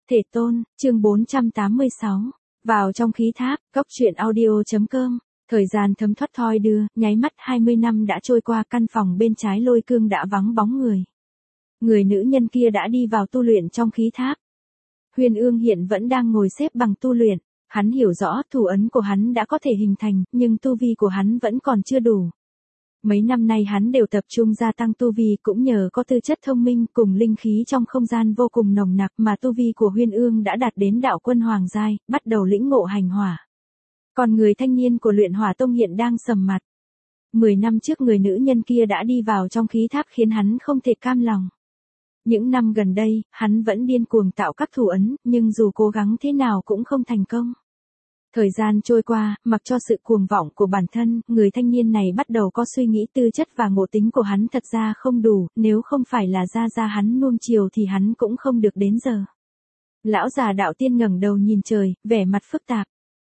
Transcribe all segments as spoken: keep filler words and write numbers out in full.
Thể tôn, chương bốn trăm tám mươi sáu. Vào trong khí tháp, góc truyện audio.com. Thời gian thấm thoát thoi đưa, nháy mắt hai mươi năm đã trôi qua, căn phòng bên trái Lôi Cương đã vắng bóng người. Người nữ nhân kia đã đi vào tu luyện trong khí tháp. Huyền Ương hiện vẫn đang ngồi xếp bằng tu luyện. Hắn hiểu rõ thủ ấn của hắn đã có thể hình thành, nhưng tu vi của hắn vẫn còn chưa đủ. Mấy năm nay hắn đều tập trung gia tăng tu vi, cũng nhờ có tư chất thông minh cùng linh khí trong không gian vô cùng nồng nặc mà tu vi của Huyền Ương đã đạt đến đạo quân hoàng giai, bắt đầu lĩnh ngộ hành hỏa. Còn người thanh niên của Luyện Hỏa Tông hiện đang sầm mặt. Mười năm trước người nữ nhân kia đã đi vào trong khí tháp khiến hắn không thể cam lòng. Những năm gần đây, hắn vẫn điên cuồng tạo các thủ ấn, nhưng dù cố gắng thế nào cũng không thành công. Thời gian trôi qua, mặc cho sự cuồng vọng của bản thân, người thanh niên này bắt đầu có suy nghĩ tư chất và ngộ tính của hắn thật ra không đủ, nếu không phải là gia gia hắn nuông chiều thì hắn cũng không được đến giờ. Lão già đạo tiên ngẩng đầu nhìn trời, vẻ mặt phức tạp.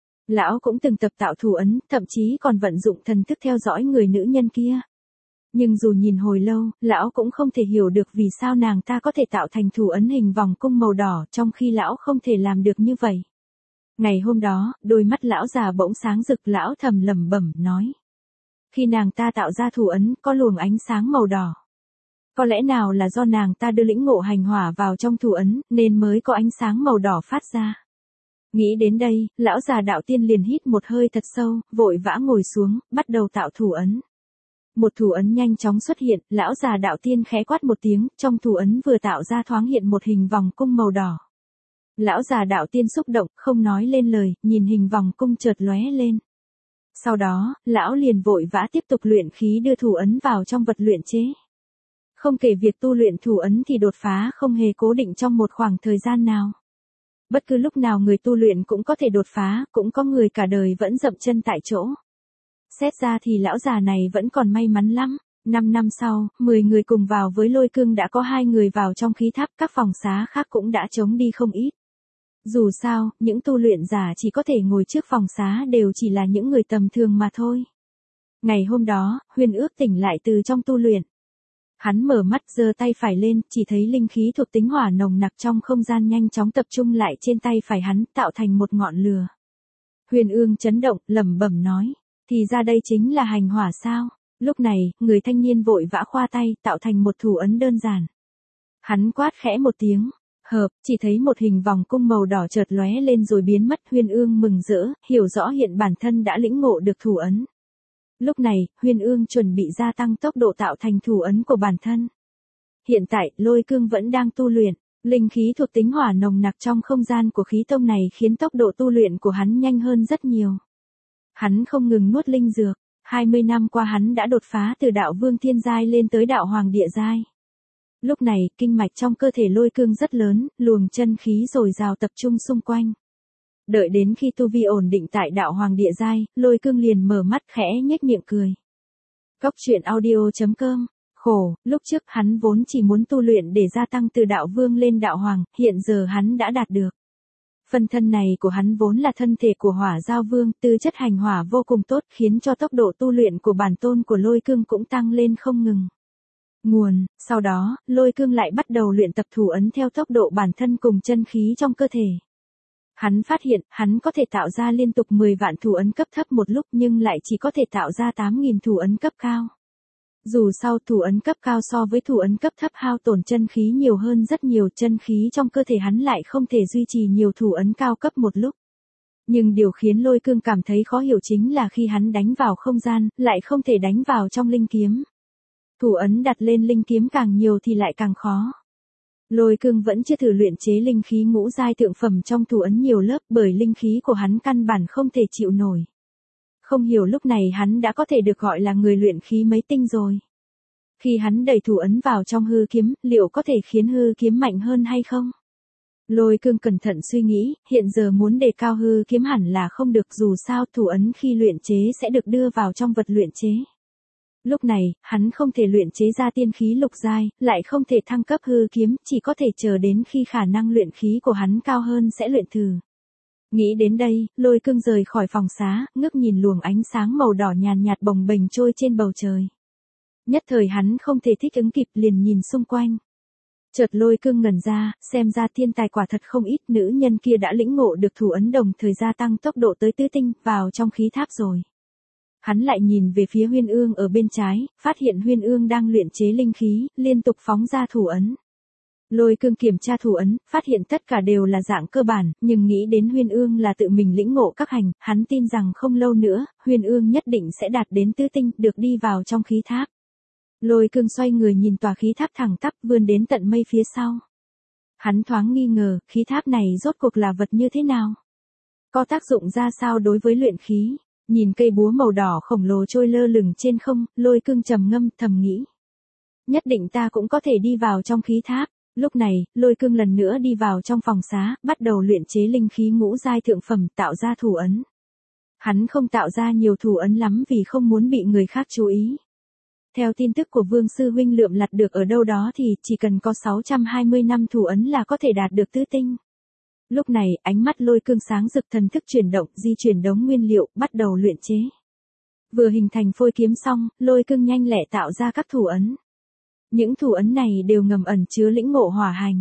Lão cũng từng tập tạo thủ ấn, thậm chí còn vận dụng thần thức theo dõi người nữ nhân kia. Nhưng dù nhìn hồi lâu, lão cũng không thể hiểu được vì sao nàng ta có thể tạo thành thủ ấn hình vòng cung màu đỏ, trong khi lão không thể làm được như vậy. Ngày hôm đó, đôi mắt lão già bỗng sáng rực, lão thầm lẩm bẩm nói. Khi nàng ta tạo ra thủ ấn, có luồng ánh sáng màu đỏ. Có lẽ nào là do nàng ta đưa lĩnh ngộ hành hỏa vào trong thủ ấn, nên mới có ánh sáng màu đỏ phát ra. Nghĩ đến đây, lão già đạo tiên liền hít một hơi thật sâu, vội vã ngồi xuống, bắt đầu tạo thủ ấn. Một thủ ấn nhanh chóng xuất hiện, lão già đạo tiên khẽ quát một tiếng, trong thủ ấn vừa tạo ra thoáng hiện một hình vòng cung màu đỏ. Lão già đạo tiên xúc động, không nói lên lời, nhìn hình vòng cung chợt lóe lên. Sau đó, lão liền vội vã tiếp tục luyện khí đưa thủ ấn vào trong vật luyện chế. Không kể việc tu luyện thủ ấn thì đột phá không hề cố định trong một khoảng thời gian nào. Bất cứ lúc nào người tu luyện cũng có thể đột phá, cũng có người cả đời vẫn dậm chân tại chỗ. Xét ra thì lão già này vẫn còn may mắn lắm. Năm năm sau, mười người cùng vào với Lôi Cương đã có hai người vào trong khí tháp, các phòng xá khác cũng đã trống đi không ít. Dù sao, những tu luyện giả chỉ có thể ngồi trước phòng xá đều chỉ là những người tầm thường mà thôi. Ngày hôm đó, Huyền Ước tỉnh lại từ trong tu luyện. Hắn mở mắt giơ tay phải lên, chỉ thấy linh khí thuộc tính hỏa nồng nặc trong không gian nhanh chóng tập trung lại trên tay phải hắn, tạo thành một ngọn lửa. Huyền Ương chấn động, lẩm bẩm nói, thì ra đây chính là hành hỏa sao? Lúc này, người thanh niên vội vã khoa tay, tạo thành một thủ ấn đơn giản. Hắn quát khẽ một tiếng, hợp, chỉ thấy một hình vòng cung màu đỏ chợt lóe lên rồi biến mất. Huyền Ương mừng rỡ, hiểu rõ hiện bản thân đã lĩnh ngộ được thủ ấn. Lúc này, Huyền Ương chuẩn bị gia tăng tốc độ tạo thành thủ ấn của bản thân. Hiện tại, Lôi Cương vẫn đang tu luyện, linh khí thuộc tính hỏa nồng nặc trong không gian của khí tông này khiến tốc độ tu luyện của hắn nhanh hơn rất nhiều. Hắn không ngừng nuốt linh dược, hai mươi năm qua hắn đã đột phá từ đạo vương thiên giai lên tới đạo hoàng địa giai. Lúc này, kinh mạch trong cơ thể Lôi Cương rất lớn, luồng chân khí dồi dào tập trung xung quanh. Đợi đến khi tu vi ổn định tại đạo hoàng địa giai, Lôi Cương liền mở mắt khẽ nhếch miệng cười. Góc truyện audio.com. Khổ, lúc trước hắn vốn chỉ muốn tu luyện để gia tăng từ đạo vương lên đạo hoàng, hiện giờ hắn đã đạt được. Phần thân này của hắn vốn là thân thể của hỏa giao vương, tư chất hành hỏa vô cùng tốt, khiến cho tốc độ tu luyện của bản tôn của Lôi Cương cũng tăng lên không ngừng. Nguồn, sau đó, Lôi Cương lại bắt đầu luyện tập thủ ấn theo tốc độ bản thân cùng chân khí trong cơ thể. Hắn phát hiện, hắn có thể tạo ra liên tục mười vạn thủ ấn cấp thấp một lúc nhưng lại chỉ có thể tạo ra tám nghìn thủ ấn cấp cao. Dù sao thủ ấn cấp cao so với thủ ấn cấp thấp hao tổn chân khí nhiều hơn rất nhiều, chân khí trong cơ thể hắn lại không thể duy trì nhiều thủ ấn cao cấp một lúc. Nhưng điều khiến Lôi Cương cảm thấy khó hiểu chính là khi hắn đánh vào không gian, lại không thể đánh vào trong linh kiếm. Thủ ấn đặt lên linh kiếm càng nhiều thì lại càng khó. Lôi Cương vẫn chưa thử luyện chế linh khí ngũ giai thượng phẩm trong thủ ấn nhiều lớp bởi linh khí của hắn căn bản không thể chịu nổi. Không hiểu lúc này hắn đã có thể được gọi là người luyện khí mấy tinh rồi. Khi hắn đẩy thủ ấn vào trong hư kiếm, liệu có thể khiến hư kiếm mạnh hơn hay không? Lôi Cương cẩn thận suy nghĩ, hiện giờ muốn đề cao hư kiếm hẳn là không được, dù sao thủ ấn khi luyện chế sẽ được đưa vào trong vật luyện chế. Lúc này, hắn không thể luyện chế ra tiên khí lục giai, lại không thể thăng cấp hư kiếm, chỉ có thể chờ đến khi khả năng luyện khí của hắn cao hơn sẽ luyện thử. Nghĩ đến đây, Lôi Cương rời khỏi phòng xá, ngước nhìn luồng ánh sáng màu đỏ nhàn nhạt bồng bềnh trôi trên bầu trời. Nhất thời hắn không thể thích ứng kịp, liền nhìn xung quanh. Chợt Lôi Cương ngẩn ra, xem ra thiên tài quả thật không ít, nữ nhân kia đã lĩnh ngộ được thủ ấn đồng thời gia tăng tốc độ tới tứ tinh, vào trong khí tháp rồi. Hắn lại nhìn về phía Huyên Ương ở bên trái, phát hiện Huyên Ương đang luyện chế linh khí, liên tục phóng ra thủ ấn. Lôi Cương kiểm tra thủ ấn, phát hiện tất cả đều là dạng cơ bản, nhưng nghĩ đến Huyên Ương là tự mình lĩnh ngộ các hành, hắn tin rằng không lâu nữa, Huyên Ương nhất định sẽ đạt đến tứ tinh, được đi vào trong khí tháp. Lôi Cương xoay người nhìn tòa khí tháp thẳng tắp vươn đến tận mây phía sau. Hắn thoáng nghi ngờ, khí tháp này rốt cuộc là vật như thế nào? Có tác dụng ra sao đối với luyện khí? Nhìn cây búa màu đỏ khổng lồ trôi lơ lửng trên không, Lôi Cương trầm ngâm, thầm nghĩ. Nhất định ta cũng có thể đi vào trong khí tháp. Lúc này, Lôi Cương lần nữa đi vào trong phòng xá, bắt đầu luyện chế linh khí ngũ giai thượng phẩm tạo ra thủ ấn. Hắn không tạo ra nhiều thủ ấn lắm vì không muốn bị người khác chú ý. Theo tin tức của Vương Sư Huynh lượm lặt được ở đâu đó thì chỉ cần có sáu trăm hai mươi năm thủ ấn là có thể đạt được tứ tinh. Lúc này, ánh mắt Lôi Cương sáng rực, thần thức chuyển động, di chuyển đống nguyên liệu, bắt đầu luyện chế. Vừa hình thành phôi kiếm xong, Lôi Cương nhanh lẹ tạo ra các thủ ấn. Những thủ ấn này đều ngầm ẩn chứa lĩnh ngộ hỏa hành.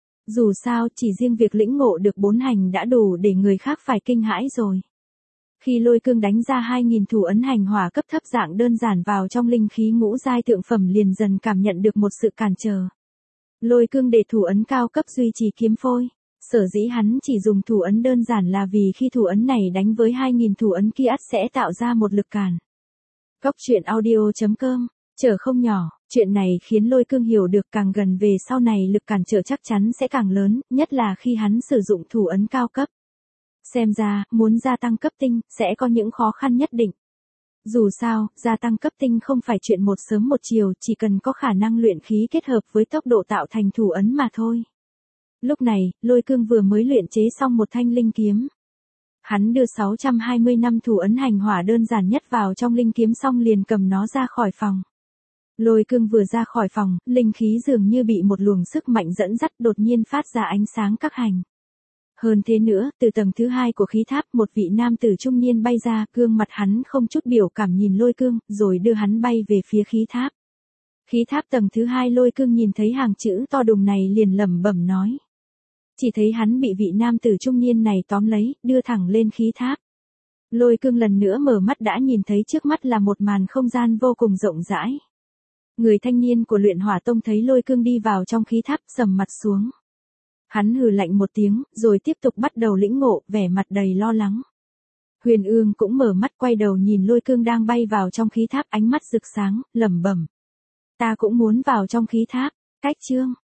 Dù sao, chỉ riêng việc lĩnh ngộ được bốn hành đã đủ để người khác phải kinh hãi rồi. Khi Lôi Cương đánh ra hai nghìn thủ ấn hành hỏa cấp thấp dạng đơn giản vào trong linh khí ngũ giai thượng phẩm liền dần cảm nhận được một sự cản trở. Lôi Cương để thủ ấn cao cấp duy trì kiếm phôi. Sở dĩ hắn chỉ dùng thủ ấn đơn giản là vì khi thủ ấn này đánh với hai nghìn thủ ấn kia ắt sẽ tạo ra một lực cản. Góc truyện audio chấm com, trở không nhỏ, chuyện này khiến Lôi Cương hiểu được càng gần về sau này lực cản trở chắc chắn sẽ càng lớn, nhất là khi hắn sử dụng thủ ấn cao cấp. Xem ra, muốn gia tăng cấp tinh, sẽ có những khó khăn nhất định. Dù sao, gia tăng cấp tinh không phải chuyện một sớm một chiều, chỉ cần có khả năng luyện khí kết hợp với tốc độ tạo thành thủ ấn mà thôi. Lúc này, Lôi Cương vừa mới luyện chế xong một thanh linh kiếm. Hắn đưa sáu trăm hai mươi năm thủ ấn hành hỏa đơn giản nhất vào trong linh kiếm xong liền cầm nó ra khỏi phòng. Lôi Cương vừa ra khỏi phòng, linh khí dường như bị một luồng sức mạnh dẫn dắt đột nhiên phát ra ánh sáng các hành. Hơn thế nữa, từ tầng thứ hai của khí tháp một vị nam tử trung niên bay ra, gương mặt hắn không chút biểu cảm nhìn Lôi Cương, rồi đưa hắn bay về phía khí tháp. Khí tháp tầng thứ hai Lôi Cương nhìn thấy hàng chữ to đùng này liền lẩm bẩm nói. Chỉ thấy hắn bị vị nam tử trung niên này tóm lấy, đưa thẳng lên khí tháp. Lôi Cương lần nữa mở mắt đã nhìn thấy trước mắt là một màn không gian vô cùng rộng rãi. Người thanh niên của luyện hỏa tông thấy Lôi Cương đi vào trong khí tháp sầm mặt xuống. Hắn hừ lạnh một tiếng, rồi tiếp tục bắt đầu lĩnh ngộ, vẻ mặt đầy lo lắng. Huyền Ương cũng mở mắt quay đầu nhìn Lôi Cương đang bay vào trong khí tháp, ánh mắt rực sáng, lẩm bẩm. Ta cũng muốn vào trong khí tháp, cách chương.